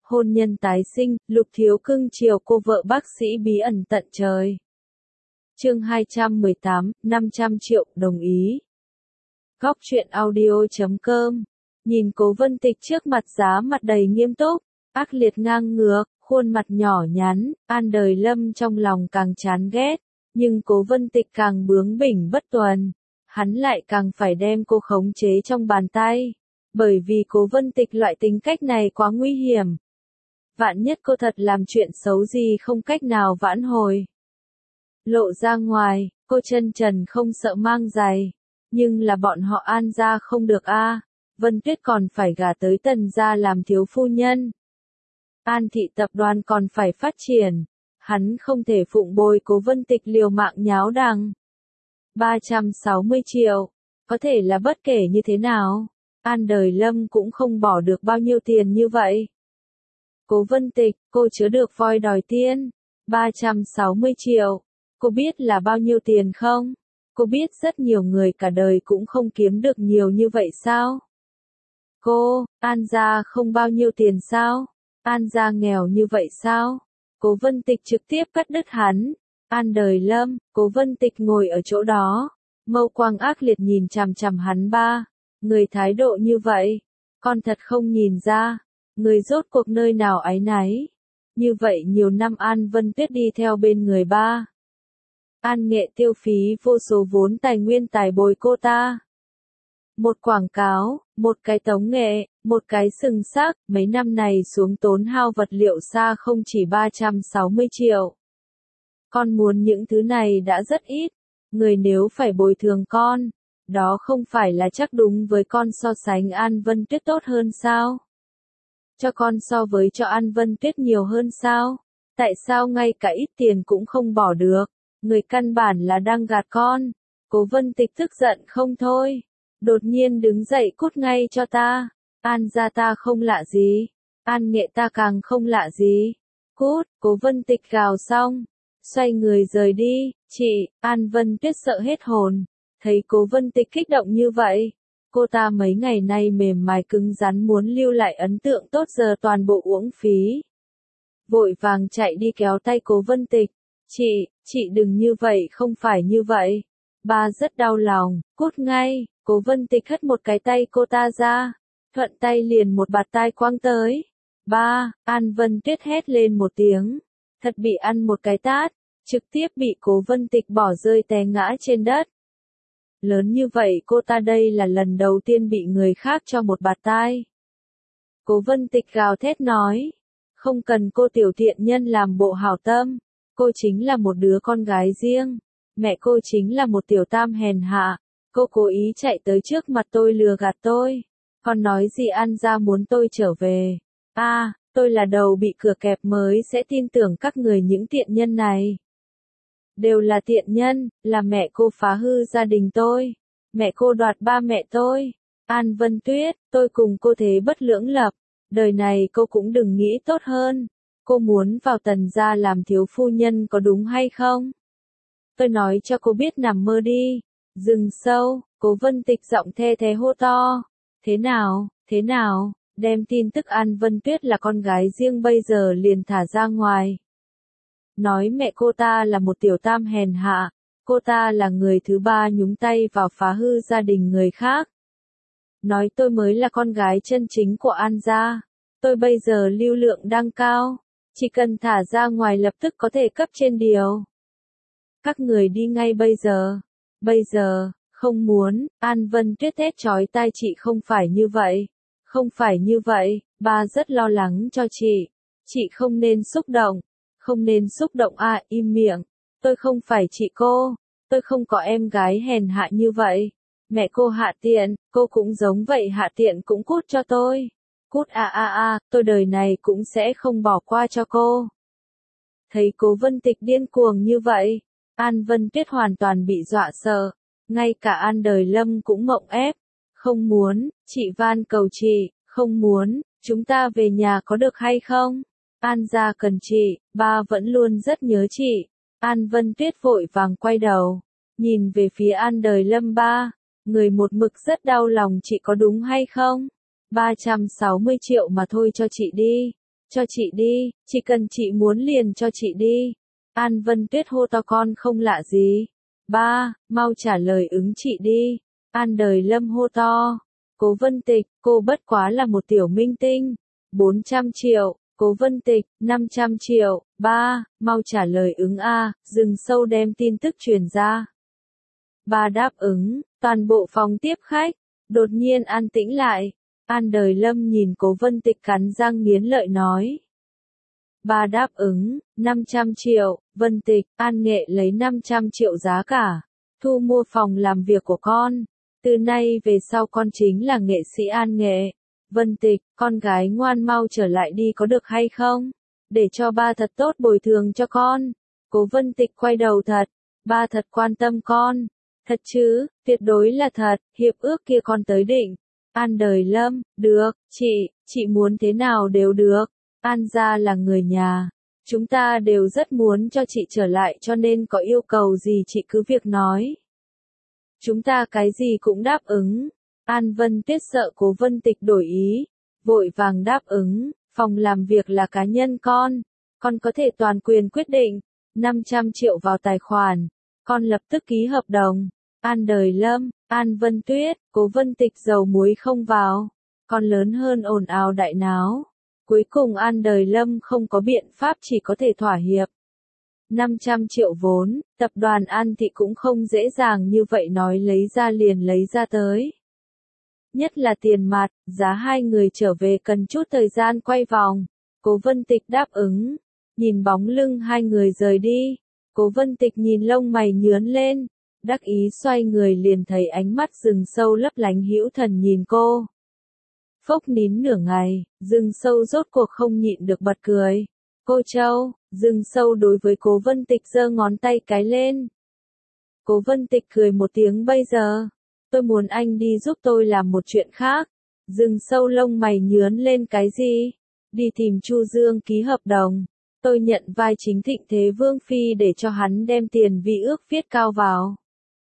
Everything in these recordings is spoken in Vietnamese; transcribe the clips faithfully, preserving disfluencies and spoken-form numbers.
hôn nhân tái sinh, Lục Thiếu cưng chiều cô vợ bác sĩ bí ẩn tận trời. Chương hai trăm mười tám, năm trăm triệu, đồng ý. Góc truyện audio chấm com. Nhìn Cố Vân Tịch trước mặt giá mặt đầy nghiêm túc, ác liệt ngang ngược, khuôn mặt nhỏ nhắn, An Đời Lâm trong lòng càng chán ghét, nhưng Cố Vân Tịch càng bướng bỉnh bất tuần, hắn lại càng phải đem cô khống chế trong bàn tay, bởi vì Cố Vân Tịch loại tính cách này quá nguy hiểm. Vạn nhất cô thật làm chuyện xấu gì không cách nào vãn hồi. Lộ ra ngoài, cô chân trần không sợ mang giày, nhưng là bọn họ An gia không được a, à. Vân Tuyết còn phải gả tới Tần gia làm thiếu phu nhân. An thị tập đoàn còn phải phát triển, hắn không thể phụng bồi Cố Vân Tịch liều mạng nháo đằng. ba trăm sáu mươi triệu, có thể là bất kể như thế nào, An Đời Lâm cũng không bỏ được bao nhiêu tiền như vậy. Cố Vân Tịch, cô chứa được voi đòi tiên, ba trăm sáu mươi triệu, cô biết là bao nhiêu tiền không? Cô biết rất nhiều người cả đời cũng không kiếm được nhiều như vậy sao? Cô, An gia không bao nhiêu tiền sao? An gia nghèo như vậy sao? Cố Vân Tịch trực tiếp cắt đứt hắn. An Đời Lâm, Cố Vân Tịch ngồi ở chỗ đó, mâu quang ác liệt nhìn chằm chằm hắn ba. Người thái độ như vậy, con thật không nhìn ra, người rốt cuộc nơi nào áy náy. Như vậy nhiều năm An Vân Tuyết đi theo bên người ba. An Nghệ tiêu phí vô số vốn tài nguyên tài bồi cô ta. Một quảng cáo, một cái tống nghệ, một cái sừng sắc, mấy năm này xuống tốn hao vật liệu xa không chỉ ba trăm sáu mươi triệu. Con muốn những thứ này đã rất ít, người nếu phải bồi thường con, đó không phải là chắc đúng với con so sánh An Vân Tuyết tốt hơn sao? Cho con so với cho An Vân Tuyết nhiều hơn sao? Tại sao ngay cả ít tiền cũng không bỏ được? Người căn bản là đang gạt con. Cố Vân Tịch tức giận không thôi. Đột nhiên đứng dậy cút ngay cho ta. An gia ta không lạ gì. An Nghệ ta càng không lạ gì. Cút, Cố Vân Tịch gào xong. Xoay người rời đi. Chị, An Vân Tuyết sợ hết hồn. Thấy Cố Vân Tịch kích động như vậy. Cô ta mấy ngày nay mềm mại cứng rắn muốn lưu lại ấn tượng tốt giờ toàn bộ uổng phí. Vội vàng chạy đi kéo tay Cố Vân Tịch. Chị, chị đừng như vậy không phải như vậy. Ba rất đau lòng, cút ngay. Cố Vân Tịch hất một cái tay cô ta ra. Thuận tay liền một bạt tai quăng tới. Ba, An Vân Tuyết hét lên một tiếng. Thật bị ăn một cái tát. Trực tiếp bị Cố Vân Tịch bỏ rơi té ngã trên đất. Lớn như vậy cô ta đây là lần đầu tiên bị người khác cho một bạt tai. Cố Vân Tịch gào thét nói. Không cần cô tiểu thiện nhân làm bộ hảo tâm. Cô chính là một đứa con gái riêng. Mẹ cô chính là một tiểu tam hèn hạ. Cô cố ý chạy tới trước mặt tôi lừa gạt tôi. Còn nói gì An gia muốn tôi trở về. A, à, tôi là đầu bị cửa kẹp mới sẽ tin tưởng các người những tiện nhân này. Đều là tiện nhân, là mẹ cô phá hư gia đình tôi. Mẹ cô đoạt ba mẹ tôi. An Vân Tuyết, tôi cùng cô thế bất lưỡng lập. Đời này cô cũng đừng nghĩ tốt hơn. Cô muốn vào Tần gia làm thiếu phu nhân có đúng hay không? Tôi nói cho cô biết nằm mơ đi. Rừng sâu, Cố Vân Tịch giọng the thế hô to. Thế nào, thế nào, đem tin tức An Vân Tuyết là con gái riêng bây giờ liền thả ra ngoài. Nói mẹ cô ta là một tiểu tam hèn hạ, cô ta là người thứ ba nhúng tay vào phá hư gia đình người khác. Nói tôi mới là con gái chân chính của An gia, tôi bây giờ lưu lượng đang cao, chỉ cần thả ra ngoài lập tức có thể cấp trên điều. Các người đi ngay bây giờ, bây giờ, không muốn, An Vân Tuyết thét chói tai chị không phải như vậy, không phải như vậy, ba rất lo lắng cho chị, chị không nên xúc động. Không nên xúc động à, im miệng. Tôi không phải chị cô. Tôi không có em gái hèn hạ như vậy. Mẹ cô hạ tiện, cô cũng giống vậy hạ tiện cũng cút cho tôi. Cút à à à, tôi đời này cũng sẽ không bỏ qua cho cô. Thấy Cố Vân Tịch điên cuồng như vậy, An Vân Tuyết hoàn toàn bị dọa sợ. Ngay cả An Đời Lâm cũng mộng ép. Không muốn, chị van cầu chị, không muốn, chúng ta về nhà có được hay không? An gia cần chị, ba vẫn luôn rất nhớ chị. An Vân Tuyết vội vàng quay đầu, nhìn về phía An Đời Lâm ba, người một mực rất đau lòng chị có đúng hay không? ba trăm sáu mươi triệu mà thôi cho chị đi. Cho chị đi, chỉ cần chị muốn liền cho chị đi. An Vân Tuyết hô to con không lạ gì. Ba, mau trả lời ứng chị đi. An Đời Lâm hô to. Cố Vân Tịch, cô bất quá là một tiểu minh tinh. bốn trăm triệu. Cố Vân Tịch, năm trăm triệu. Ba, mau trả lời ứng A, Rừng Sâu đem tin tức truyền ra. Ba đáp ứng, toàn bộ phòng tiếp khách. Đột nhiên an tĩnh lại. An Đời Lâm nhìn Cố Vân Tịch cắn răng nghiến lợi nói. Ba đáp ứng, năm trăm triệu, Vân Tịch, An Nghệ lấy năm trăm triệu giá cả. Thu mua phòng làm việc của con. Từ nay về sau con chính là nghệ sĩ An Nghệ. Vân Tịch, con gái ngoan mau trở lại đi có được hay không? Để cho ba thật tốt bồi thường cho con. Cố Vân Tịch quay đầu thật. Ba thật quan tâm con. Thật chứ, tuyệt đối là thật, hiệp ước kia con tới định. An Đời Lâm, được, chị, chị muốn thế nào đều được. An gia là người nhà. Chúng ta đều rất muốn cho chị trở lại cho nên có yêu cầu gì chị cứ việc nói. Chúng ta cái gì cũng đáp ứng. An Vân Tuyết sợ Cố Vân Tịch đổi ý. Vội vàng đáp ứng, phòng làm việc là cá nhân con. Con có thể toàn quyền quyết định. năm trăm triệu vào tài khoản. Con lập tức ký hợp đồng. An Đời Lâm, An Vân Tuyết, Cố Vân Tịch dầu muối không vào. Con lớn hơn ồn ào đại náo. Cuối cùng An Đời Lâm không có biện pháp chỉ có thể thỏa hiệp. năm trăm triệu vốn, tập đoàn An Thị cũng không dễ dàng như vậy nói lấy ra liền lấy ra tới. Nhất là tiền mặt, giá hai người trở về cần chút thời gian quay vòng. Cố Vân Tịch đáp ứng. Nhìn bóng lưng hai người rời đi. Cố Vân Tịch nhìn lông mày nhướn lên. Đắc ý xoay người liền thấy ánh mắt Rừng Sâu lấp lánh hữu thần nhìn cô. Phốc nín nửa ngày, Rừng Sâu rốt cuộc không nhịn được bật cười. Cô Châu, Rừng Sâu đối với Cố Vân Tịch giơ ngón tay cái lên. Cố Vân Tịch cười một tiếng bây giờ. Tôi muốn anh đi giúp tôi làm một chuyện khác. Rừng Sâu lông mày nhướn lên cái gì? Đi tìm Chu Dương ký hợp đồng. Tôi nhận vai chính Thịnh Thế Vương Phi để cho hắn đem tiền vi ước viết cao vào.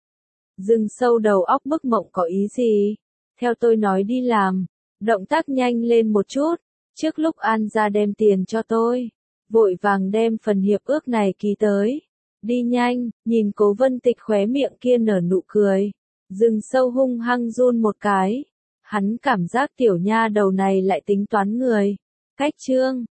Rừng Sâu đầu óc bức mộng có ý gì? Theo tôi nói đi làm. Động tác nhanh lên một chút. Trước lúc An ra đem tiền cho tôi. Vội vàng đem phần hiệp ước này ký tới. Đi nhanh, nhìn Cố Vân Tịch khóe miệng kia nở nụ cười. Rừng Sâu hung hăng run một cái. Hắn cảm giác tiểu nha đầu này lại tính toán người. Cách chương.